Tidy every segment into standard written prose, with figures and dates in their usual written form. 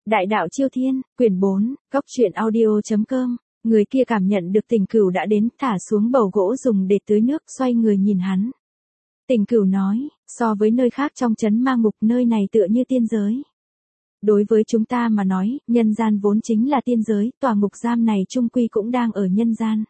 Đại đạo Chiêu Thiên, quyển 4, góc truyện audio.com. Người kia cảm nhận được Tình Cửu đã đến, thả xuống bầu gỗ dùng để tưới nước, xoay người nhìn hắn. Tình Cửu nói, so với nơi khác trong trấn ma ngục, nơi này tựa như tiên giới. Đối với chúng ta mà nói, nhân gian vốn chính là tiên giới, tòa ngục giam này chung quy cũng đang ở nhân gian.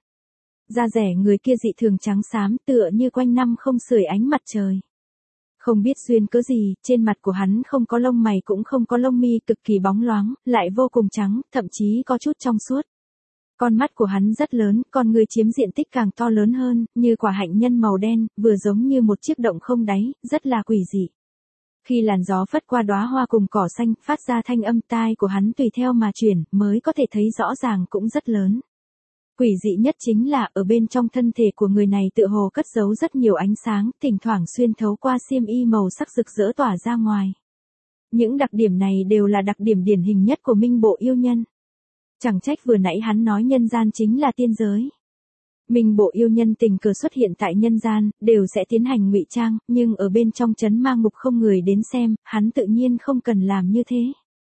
Da rẻ người kia dị thường trắng xám, tựa như quanh năm không sưởi ánh mặt trời. Không biết duyên cớ gì, trên mặt của hắn không có lông mày cũng không có lông mi, cực kỳ bóng loáng, lại vô cùng trắng, thậm chí có chút trong suốt. Con mắt của hắn rất lớn, con người chiếm diện tích càng to lớn hơn, như quả hạnh nhân màu đen, vừa giống như một chiếc động không đáy, rất là quỷ dị. Khi làn gió phất qua đóa hoa cùng cỏ xanh, phát ra thanh âm, tai của hắn tùy theo mà chuyển, mới có thể thấy rõ ràng cũng rất lớn. Quỷ dị nhất chính là, ở bên trong thân thể của người này tựa hồ cất giấu rất nhiều ánh sáng, thỉnh thoảng xuyên thấu qua xiêm y màu sắc rực rỡ tỏa ra ngoài. Những đặc điểm này đều là đặc điểm điển hình nhất của Minh Bộ yêu nhân. Chẳng trách vừa nãy hắn nói nhân gian chính là tiên giới. Minh Bộ yêu nhân tình cờ xuất hiện tại nhân gian, đều sẽ tiến hành ngụy trang, nhưng ở bên trong trấn ma ngục không người đến xem, hắn tự nhiên không cần làm như thế.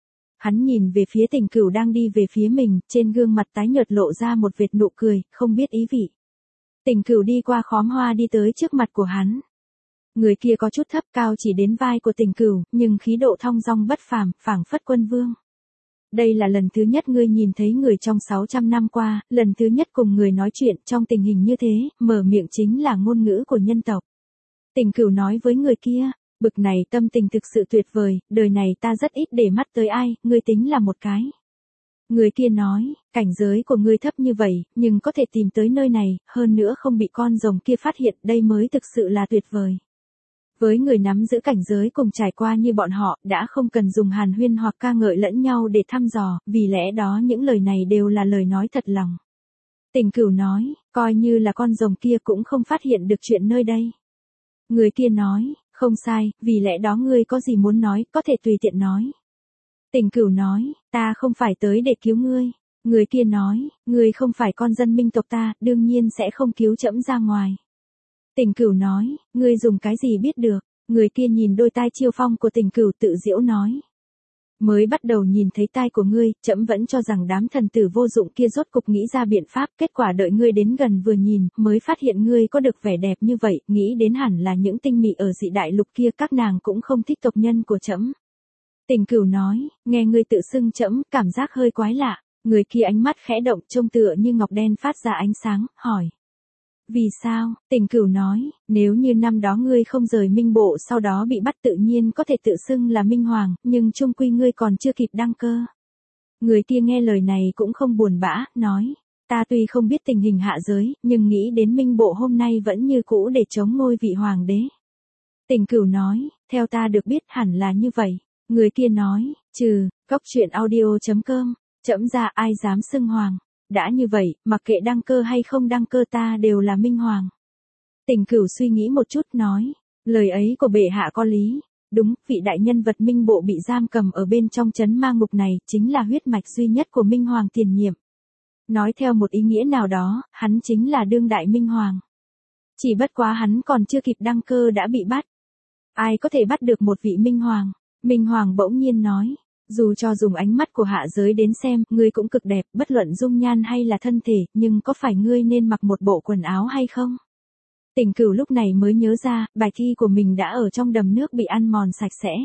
Hắn nhìn về phía Tình Cửu đang đi về phía mình, trên gương mặt tái nhợt lộ ra một vệt nụ cười, không biết ý vị. Tình Cửu đi qua khóm hoa đi tới trước mặt của hắn. Người kia có chút thấp, cao chỉ đến vai của Tình Cửu, nhưng khí độ thong dong bất phàm, phảng phất quân vương. Đây là lần thứ nhất ngươi nhìn thấy người trong 600 năm qua, lần thứ nhất cùng người nói chuyện trong tình hình như thế, mở miệng chính là ngôn ngữ của nhân tộc. Tình Cửu nói với người kia, bực này tâm tình thực sự tuyệt vời, đời này ta rất ít để mắt tới ai, ngươi tính là một cái. Người kia nói, cảnh giới của ngươi thấp như vậy, nhưng có thể tìm tới nơi này, hơn nữa không bị con rồng kia phát hiện, đây mới thực sự là tuyệt vời. Với người nắm giữ cảnh giới cùng trải qua như bọn họ, đã không cần dùng hàn huyên hoặc ca ngợi lẫn nhau để thăm dò, vì lẽ đó những lời này đều là lời nói thật lòng. Tình Cửu nói, coi như là con rồng kia cũng không phát hiện được chuyện nơi đây. Người kia nói, không sai, vì lẽ đó ngươi có gì muốn nói, có thể tùy tiện nói. Tình Cửu nói, ta không phải tới để cứu ngươi. Người kia nói, ngươi không phải con dân Minh tộc ta, đương nhiên sẽ không cứu trẫm ra ngoài. Tình Cửu nói, ngươi dùng cái gì biết được? Người kia nhìn đôi tai chiêu phong của Tình Cửu tự giễu nói. Mới bắt đầu nhìn thấy tai của ngươi, trẫm vẫn cho rằng đám thần tử vô dụng kia rốt cục nghĩ ra biện pháp, kết quả đợi ngươi đến gần vừa nhìn, mới phát hiện ngươi có được vẻ đẹp như vậy, nghĩ đến hẳn là những tinh mị ở dị đại lục kia, các nàng cũng không thích tộc nhân của trẫm. Tình Cửu nói, nghe ngươi tự xưng trẫm, cảm giác hơi quái lạ. Người kia ánh mắt khẽ động, trông tựa như ngọc đen phát ra ánh sáng, hỏi. Vì sao? Tình Cửu nói, nếu như năm đó ngươi không rời Minh Bộ sau đó bị bắt tự nhiên có thể tự xưng là Minh Hoàng, nhưng chung quy ngươi còn chưa kịp đăng cơ. Người kia nghe lời này cũng không buồn bã, nói, ta tuy không biết tình hình hạ giới, nhưng nghĩ đến Minh Bộ hôm nay vẫn như cũ để chống ngôi vị hoàng đế. Tình Cửu nói, theo ta được biết hẳn là như vậy. Người kia nói, góc truyện audio.com, trẫm ra ai dám xưng hoàng. Đã như vậy, mặc kệ đăng cơ hay không đăng cơ ta đều là Minh Hoàng. Tình Cửu suy nghĩ một chút nói, lời ấy của bệ hạ có lý. Đúng, vị đại nhân vật Minh Bộ bị giam cầm ở bên trong trấn ma ngục này, chính là huyết mạch duy nhất của Minh Hoàng tiền nhiệm. Nói theo một ý nghĩa nào đó, hắn chính là đương đại Minh Hoàng. Chỉ bất quá hắn còn chưa kịp đăng cơ đã bị bắt. Ai có thể bắt được một vị Minh Hoàng? Minh Hoàng bỗng nhiên nói. Dù cho dùng ánh mắt của hạ giới đến xem, ngươi cũng cực đẹp, bất luận dung nhan hay là thân thể, nhưng có phải ngươi nên mặc một bộ quần áo hay không? Tình Cửu lúc này mới nhớ ra, bài thi của mình đã ở trong đầm nước bị ăn mòn sạch sẽ.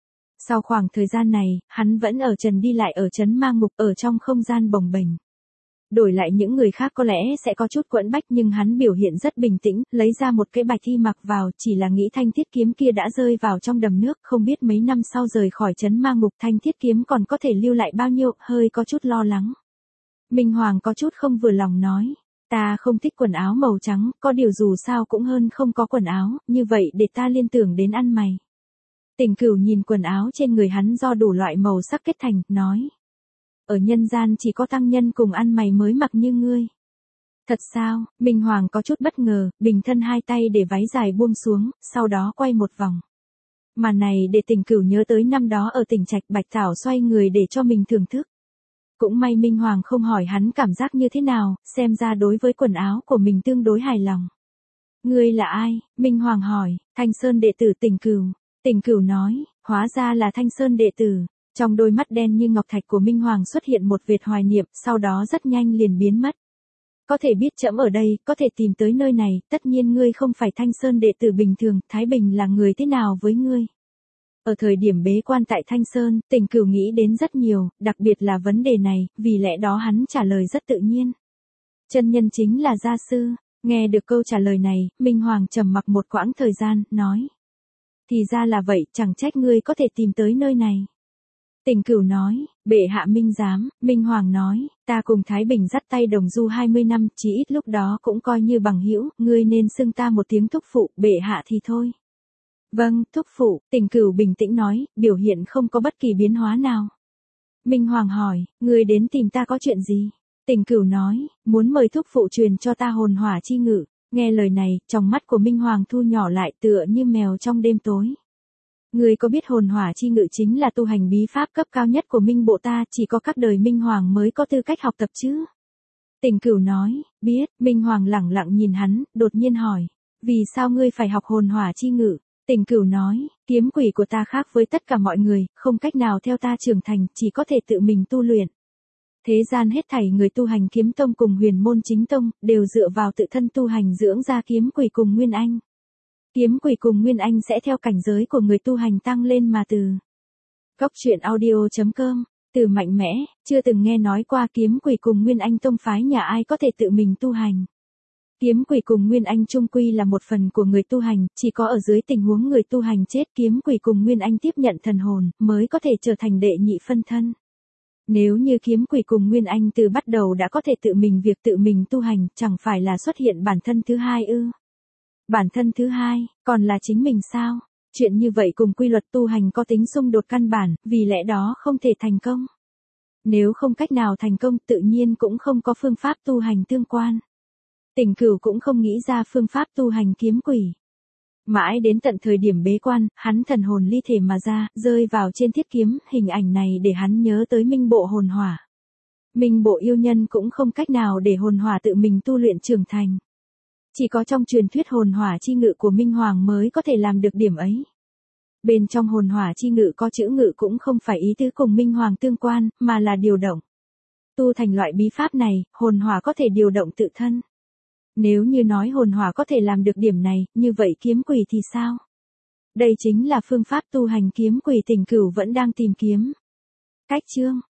Sau khoảng thời gian này, hắn vẫn ở trần đi lại ở trấn ma ngục, ở trong không gian bồng bềnh. Đổi lại những người khác có lẽ sẽ có chút quẫn bách nhưng hắn biểu hiện rất bình tĩnh, lấy ra một cái bạch thi mặc vào, chỉ là nghĩ thanh thiết kiếm kia đã rơi vào trong đầm nước, không biết mấy năm sau rời khỏi trấn ma ngục thanh thiết kiếm còn có thể lưu lại bao nhiêu, hơi có chút lo lắng. Minh Hoàng có chút không vừa lòng nói, ta không thích quần áo màu trắng, có điều dù sao cũng hơn không có quần áo, như vậy để ta liên tưởng đến ăn mày. Tình Cửu nhìn quần áo trên người hắn do đủ loại màu sắc kết thành, nói. Ở nhân gian chỉ có tăng nhân cùng ăn mày mới mặc như ngươi. Thật sao? Minh Hoàng có chút bất ngờ, bình thân hai tay để váy dài buông xuống, sau đó quay một vòng. Màn này để Tình Cửu nhớ tới năm đó ở Tỉnh Trạch Bạch Thảo xoay người để cho mình thưởng thức. Cũng may Minh Hoàng không hỏi hắn cảm giác như thế nào, xem ra đối với quần áo của mình tương đối hài lòng. Ngươi là ai? Minh Hoàng hỏi. Thanh Sơn đệ tử Tình Cửu. Tình Cửu nói, hóa ra là Thanh Sơn đệ tử. Trong đôi mắt đen như ngọc thạch của Minh Hoàng xuất hiện một vệt hoài niệm, sau đó rất nhanh liền biến mất. Có thể biết trẫm ở đây, có thể tìm tới nơi này, tất nhiên ngươi không phải Thanh Sơn đệ tử bình thường, Thái Bình là người thế nào với ngươi? Ở thời điểm bế quan tại Thanh Sơn, Tình Cửu nghĩ đến rất nhiều, đặc biệt là vấn đề này, vì lẽ đó hắn trả lời rất tự nhiên. Chân nhân chính là gia sư. Nghe được câu trả lời này, Minh Hoàng trầm mặc một quãng thời gian, nói. Thì ra là vậy, chẳng trách ngươi có thể tìm tới nơi này. Tình Cửu nói, bệ hạ minh giám. Minh Hoàng nói, ta cùng Thái Bình dắt tay đồng du 20 năm, chỉ ít lúc đó cũng coi như bằng hữu, ngươi nên xưng ta một tiếng thúc phụ, bệ hạ thì thôi. Vâng, thúc phụ, Tình Cửu bình tĩnh nói, biểu hiện không có bất kỳ biến hóa nào. Minh Hoàng hỏi, ngươi đến tìm ta có chuyện gì? Tình Cửu nói, muốn mời thúc phụ truyền cho ta hồn hỏa chi ngự. Nghe lời này, trong mắt của Minh Hoàng thu nhỏ lại tựa như mèo trong đêm tối. Ngươi có biết hồn hỏa chi ngự chính là tu hành bí pháp cấp cao nhất của Minh Bộ ta, chỉ có các đời Minh Hoàng mới có tư cách học tập chứ? Tình Cửu nói, biết. Minh Hoàng lẳng lặng nhìn hắn, đột nhiên hỏi, vì sao ngươi phải học hồn hỏa chi ngự? Tình Cửu nói, kiếm quỷ của ta khác với tất cả mọi người, không cách nào theo ta trưởng thành, chỉ có thể tự mình tu luyện. Thế gian hết thảy người tu hành kiếm tông cùng huyền môn chính tông, đều dựa vào tự thân tu hành dưỡng ra kiếm quỷ cùng nguyên anh. Kiếm quỷ cùng nguyên anh sẽ theo cảnh giới của người tu hành tăng lên mà từ. Góc truyện audio.com, từ mạnh mẽ, chưa từng nghe nói qua kiếm quỷ cùng nguyên anh tông phái nhà ai có thể tự mình tu hành. Kiếm quỷ cùng nguyên anh chung quy là một phần của người tu hành, chỉ có ở dưới tình huống người tu hành chết kiếm quỷ cùng nguyên anh tiếp nhận thần hồn, mới có thể trở thành đệ nhị phân thân. Nếu như kiếm quỷ cùng nguyên anh từ bắt đầu đã có thể tự mình tu hành, chẳng phải là xuất hiện bản thân thứ hai ư? Bản thân thứ hai, còn là chính mình sao? Chuyện như vậy cùng quy luật tu hành có tính xung đột căn bản, vì lẽ đó không thể thành công. Nếu không cách nào thành công, tự nhiên cũng không có phương pháp tu hành tương quan. Tình Cửu cũng không nghĩ ra phương pháp tu hành kiếm quỷ. Mãi đến tận thời điểm bế quan, hắn thần hồn ly thể mà ra, rơi vào trên thiết kiếm, hình ảnh này để hắn nhớ tới Minh Bộ hồn hỏa. Minh Bộ yêu nhân cũng không cách nào để hồn hỏa tự mình tu luyện trưởng thành. Chỉ có trong truyền thuyết hồn hỏa chi ngự của Minh Hoàng mới có thể làm được điểm ấy. Bên trong hồn hỏa chi ngự có chữ ngự cũng không phải ý tứ cùng Minh Hoàng tương quan, mà là điều động. Tu thành loại bí pháp này, hồn hỏa có thể điều động tự thân. Nếu như nói hồn hỏa có thể làm được điểm này, như vậy kiếm quỷ thì sao? Đây chính là phương pháp tu hành kiếm quỷ Tình Cửu vẫn đang tìm kiếm. Cách chương